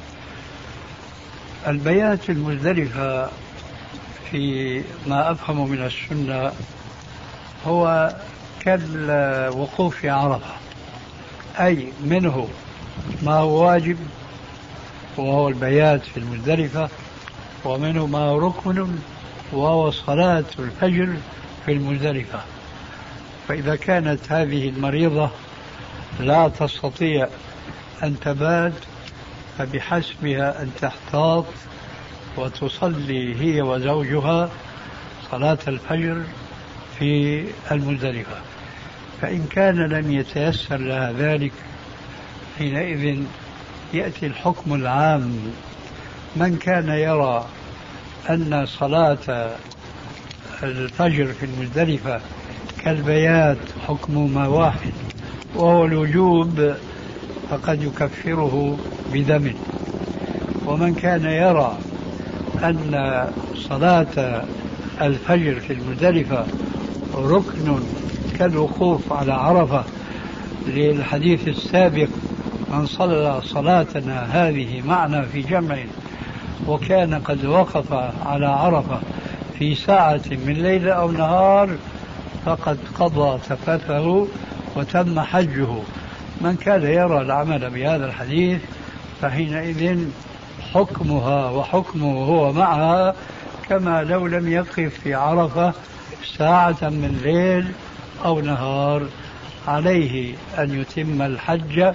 البيات في المزدلفة في ما أفهم من السنة هو كالوقوف في عرفة، أي منه ما هو واجب وهو البيات في المزدلفة، ومنه ما هو ركن وهو صلاة الفجر في المزدلفة. فإذا كانت هذه المريضة لا تستطيع أن تبات فبحسبها أن تحتاط وتصلي هي وزوجها صلاة الفجر في المزدلفة. فإن كان لم يتيسر لها ذلك حينئذ يأتي الحكم العام. من كان يرى أن صلاة الفجر في المزدلفة كالبيات حكمهما واحد وهو الوجوب فقد يكفره بدم. ومن كان يرى أن صلاة الفجر في المزدلفة ركن كالوقوف على عرفة للحديث السابق من صلى صلاتنا هذه معنا في جمع وكان قد وقف على عرفة في ساعة من ليل أو نهار فقد قضى تفته وتم حجه. من كان يرى العمل بهذا الحديث فحينئذ حكمها وحكمه هو معها كما لو لم يقف في عرفة ساعة من ليل أو نهار. عليه أن يتم الحج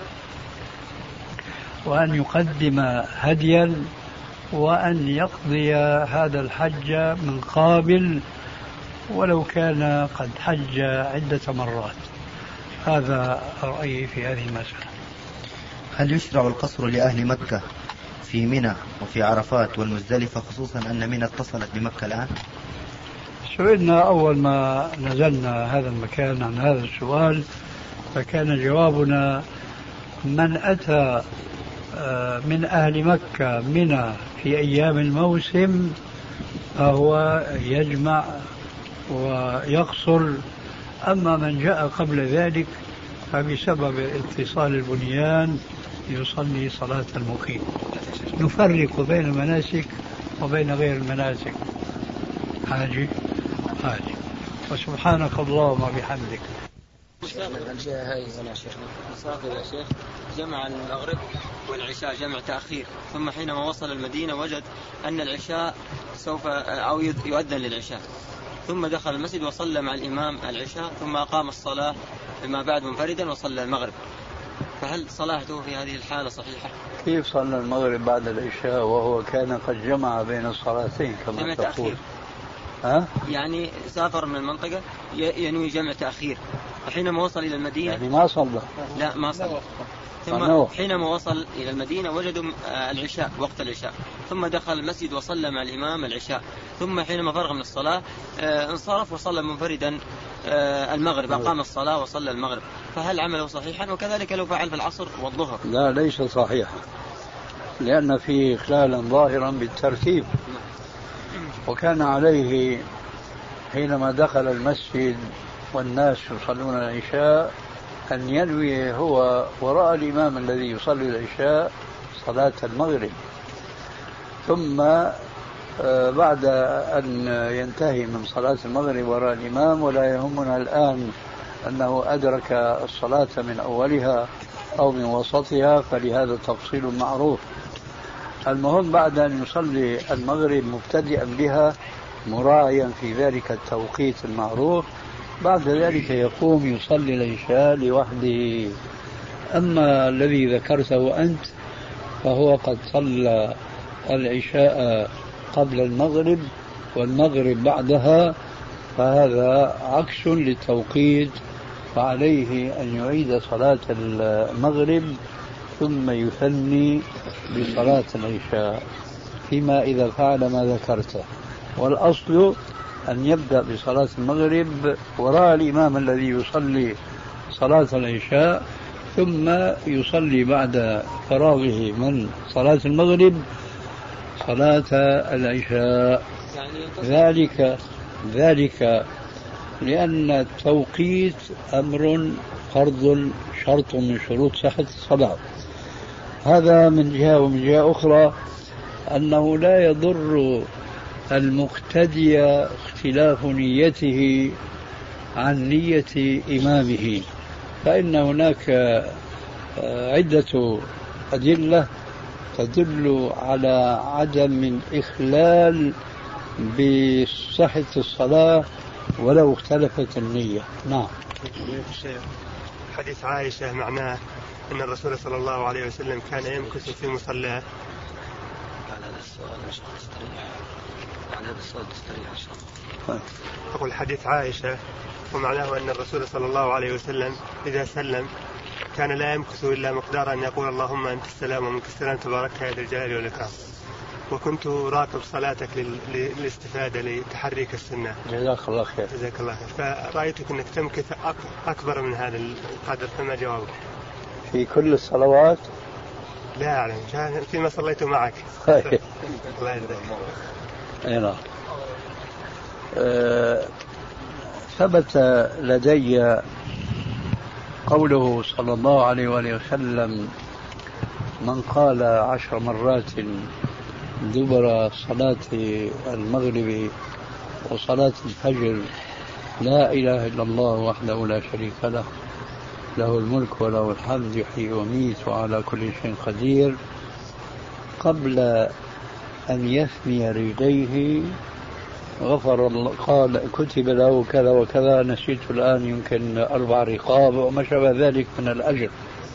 وأن يقدم هديا وأن يقضي هذا الحج من قابل ولو كان قد حج عدة مرات. هذا رأيي في هذه المسألة. هل يشرع القصر لأهل مكة في منى وفي عرفات والمزدلفة خصوصا أن منى اتصلت بمكة الآن؟ سئلنا أول ما نزلنا هذا المكان عن هذا السؤال فكان جوابنا من أتى من أهل مكة منى في أيام الموسم فهو يجمع ويقصر. أما من جاء قبل ذلك فبسبب اتصال البنيان يصلي صلاة المقيم. نفرق بين المناسك وبين غير المناسك. حاجي وسبحانك اللهم وبحمدك. مسافر يا شيخ جمع المغرب والعشاء جمع تأخير، ثم حينما وصل المدينة وجد أن العشاء سوف أو يؤذن للعشاء، ثم دخل المسجد وصلى مع الإمام العشاء ثم أقام الصلاة ما بعد منفردا وصلى المغرب، فهل صلاته في هذه الحالة صحيحة؟ كيف صلى المغرب بعد العشاء وهو كان قد جمع بين الصلاتين كما تقول؟ يعني سافر من المنطقة ينوي جمع تأخير، وحينما وصل إلى المدينة يعني ما صلى؟ لا ما صلى. ثم حينما وصل إلى المدينة وجدوا العشاء وقت العشاء، ثم دخل المسجد وصلى مع الإمام العشاء، ثم حينما فرغ من الصلاة انصرف وصلى منفردا المغرب، أقام الصلاة وصلى المغرب، فهل عمله صحيحا؟ وكذلك لو فعل في العصر والظهر؟ لا ليس صحيحا، لأن فيه إخلالا ظاهرا بالترتيب. وكان عليه حينما دخل المسجد والناس يصلون العشاء أن ينوي هو وراء الإمام الذي يصلي العشاء صلاة المغرب، ثم بعد أن ينتهي من صلاة المغرب وراء الإمام، ولا يهمنا الآن أنه أدرك الصلاة من أولها أو من وسطها فلهذا التفصيل معروف. المهم بعد أن يصلي المغرب مبتدئا بها مراعيا في ذلك التوقيت المعروف، بعد ذلك يقوم يصلي العشاء لوحده. أما الذي ذكرته أنت فهو قد صلى العشاء قبل المغرب والمغرب بعدها، فهذا عكس للتوقيت، فعليه أن يعيد صلاة المغرب ثم يثني بصلاة العشاء فيما إذا فعل ما ذكرته. والأصل أن يبدأ بصلاة المغرب وراء الإمام الذي يصلي صلاة العشاء، ثم يصلي بعد فراغه من صلاة المغرب صلاة العشاء. ذلك لأن التوقيت أمر فرض شرط من شروط صحة الصلاة. هذا من جهة. ومن جهة أخرى أنه لا يضر المقتدي اختلاف نيته عن نية إمامه، فإن هناك عدة أدلة تدل على عدم الإخلال بصحة الصلاة ولو اختلفت النية. نعم. حديث عائشة معناه أن الرسول صلى الله عليه وسلم كان يمكث في مصلاه. أقول حديث عائشة ومعناه أن الرسول صلى الله عليه وسلم إذا سلم كان لا يمكث إلا مقدار أن يقول اللهم أنت السلام ومنك السلام تبارك يا ذا الجلال والإكرام. وكنت راقب صلاتك للاستفادة لتحريك السنة. جزاك الله خير. جزاك الله خير. فرأيتك أنك تمكث أكبر من هذا القدر، فما جوابك؟ في كل الصلوات؟ لا أعلم، فيما صليت معك. الله يجزاك. ثبت لدي قوله صلى الله عليه وسلم: من قال 10 مرات دبر صلاة المغرب وصلاة الفجر لا إله إلا الله وحده لا شريك له، له الملك وله الحمد يحيي ويميت وعلى كل شيء قدير، قبل أن يثني رجليه غفر الله، قال كتب له كذا وكذا، نسيت الآن، يمكن 4 رقاب وما شابه ذلك من الأجر.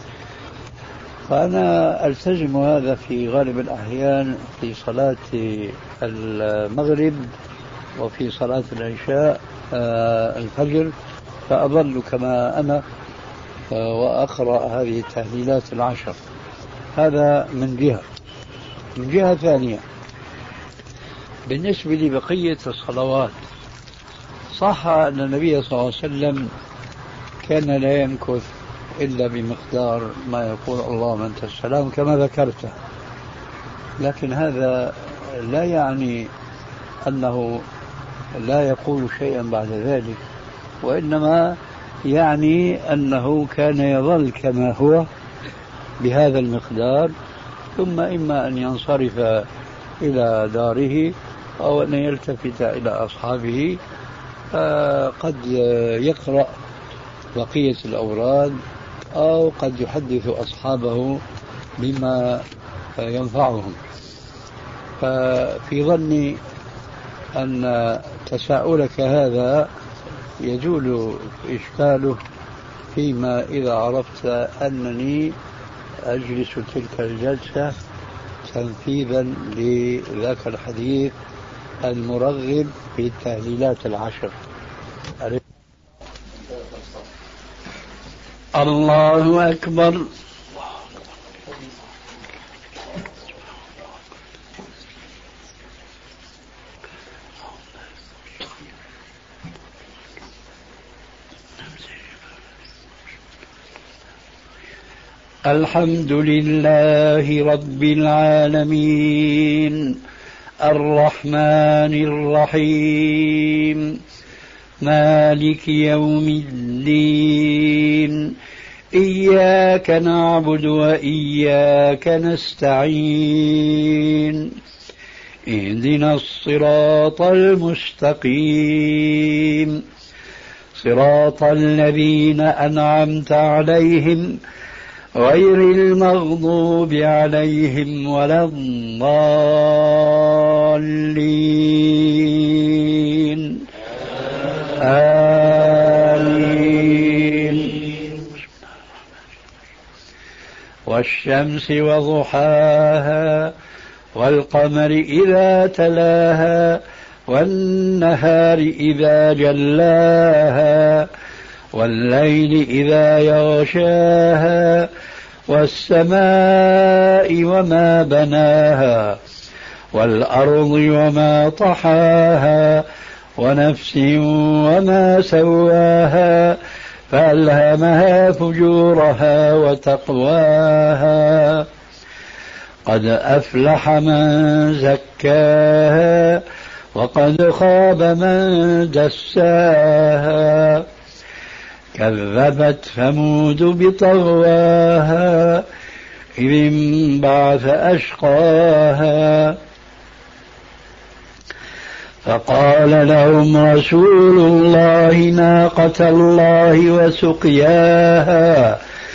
فأنا ألتزم هذا في غالب الأحيان في صلاة المغرب وفي صلاة العشاء الفجر، فأظل كما أنا وأقرأ هذه التهليلات 10. هذا من جهة. من جهة ثانية، بالنسبة لبقية الصلوات، صح أن النبي صلى الله عليه وسلم كان لا يمكث إلا بمقدار ما يقول اللهم أنت السلام كما ذكرته، لكن هذا لا يعني أنه لا يقول شيئا بعد ذلك، وإنما يعني أنه كان يظل كما هو بهذا المقدار، ثم إما أن ينصرف إلى داره أو أن يلتفت إلى أصحابه، قد يقرأ بقية الأوراد أو قد يحدث أصحابه بما ينفعهم. ففي ظني أن تساؤلك هذا يجول إشكاله فيما إذا عرفت أنني أجلس تلك الجلسة تنفيذا لذاك الحديث المرغب في التهليلات 10. الله أكبر. الحمد لله رب العالمين الرحمن الرحيم مالك يوم الدين إياك نعبد وإياك نستعين اهدنا الصراط المستقيم صراط الذين أنعمت عليهم غير المغضوب عليهم ولا الضالين آمين. والشمس وضحاها والقمر إذا تلاها والنهار إذا جلاها والليل إذا يغشاها والسماء وما بناها والأرض وما طحاها ونفس وما سواها فألهمها فجورها وتقواها قد أفلح من زكاها وقد خاب من دساها كذبت ثمود بطغواها إذ انبعث أشقاها فقال لهم رسول الله ناقة الله وسقياها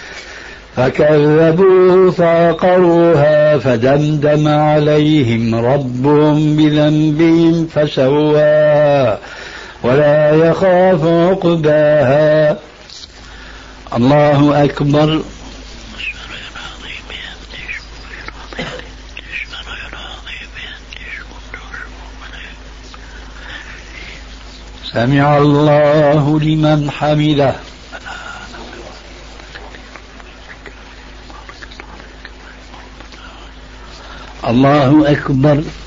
فكذبوه فعقروها فدمدم عليهم ربهم بذنبهم فسواها ولا يخاف عقباها. الله أكبر. سمع الله لمن حمده. الله أكبر.